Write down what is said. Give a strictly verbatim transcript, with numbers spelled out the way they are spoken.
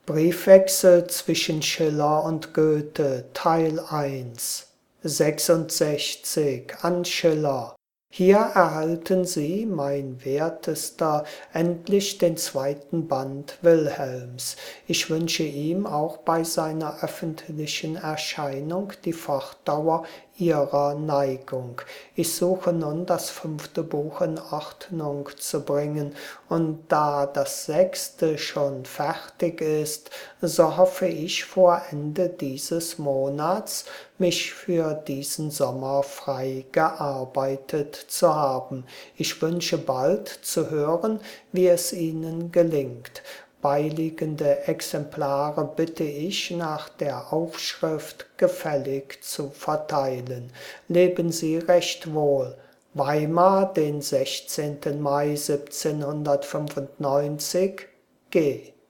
Briefwechsel zwischen Schiller und Goethe, Teil eins, sechsundsechzig an Schiller. Hier erhalten Sie, mein Wertester, endlich den zweiten Band Wilhelms. Ich wünsche ihm auch bei seiner öffentlichen Erscheinung die Fortdauer Ihrer Neigung. Ich suche nun das fünfte Buch in Ordnung zu bringen, und da das sechste schon fertig ist, so hoffe ich vor Ende dieses Monats mich für diesen Sommer frei gearbeitet zu haben. Ich wünsche bald zu hören, wie es Ihnen gelingt. Beiliegende Exemplare bitte ich nach der Aufschrift gefällig zu verteilen. Leben Sie recht wohl. Weimar, den sechzehnten Mai siebzehnhundertfünfundneunzig, G.